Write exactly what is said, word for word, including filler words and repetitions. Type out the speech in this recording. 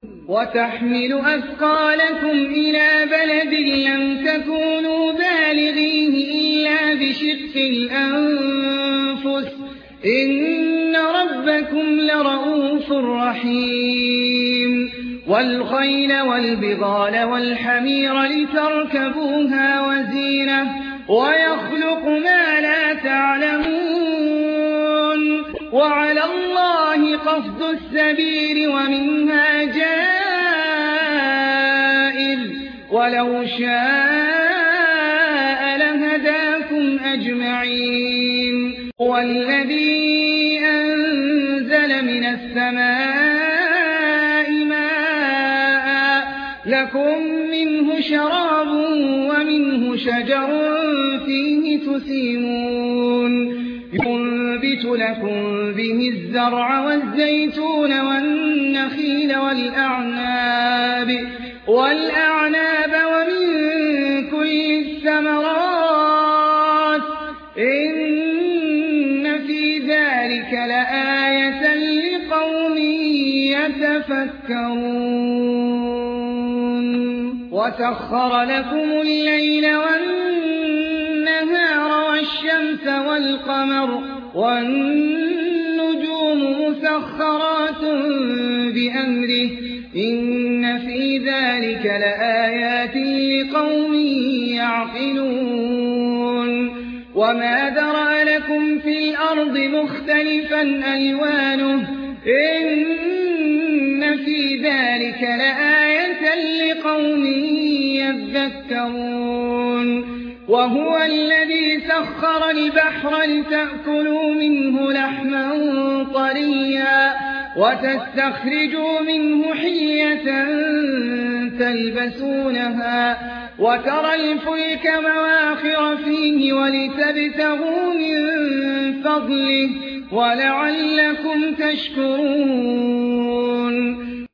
وتحمل أثقالكم إلى بلد لم تكونوا بالغيه إلا بشق الأنفس إن ربكم لرؤوف رحيم والخيل والبغال والحمير لتركبوها وزينة ويخلق ما لا تعلمون وعلى الله قصد السبيل ومنها جائر ولو شاء لهداكم أجمعين والذي أنزل من السماء ماء لكم منه شراب ومنه شجر فيه تسيمون ينبت لكم به الزرع والزيتون والنخيل والأعناب والأعناب ومن كل الثمرات إن في ذلك لآية لقوم يتفكرون وسخر لكم الليل والنهار والشمس والقمر والنجوم مسخرات بأمره إن في ذلك لآيات لقوم يعقلون وما ذرأ لكم في الأرض مختلفا ألوانه إن في ذلك لآية لقوم يذكرون وهو الذي سخر البحر لتأكلوا منه لحما طريا وتستخرجوا منه حلية تلبسونها وترى الفلك مواخر فيه ولتبتغوا من فضله ولعلكم تشكرون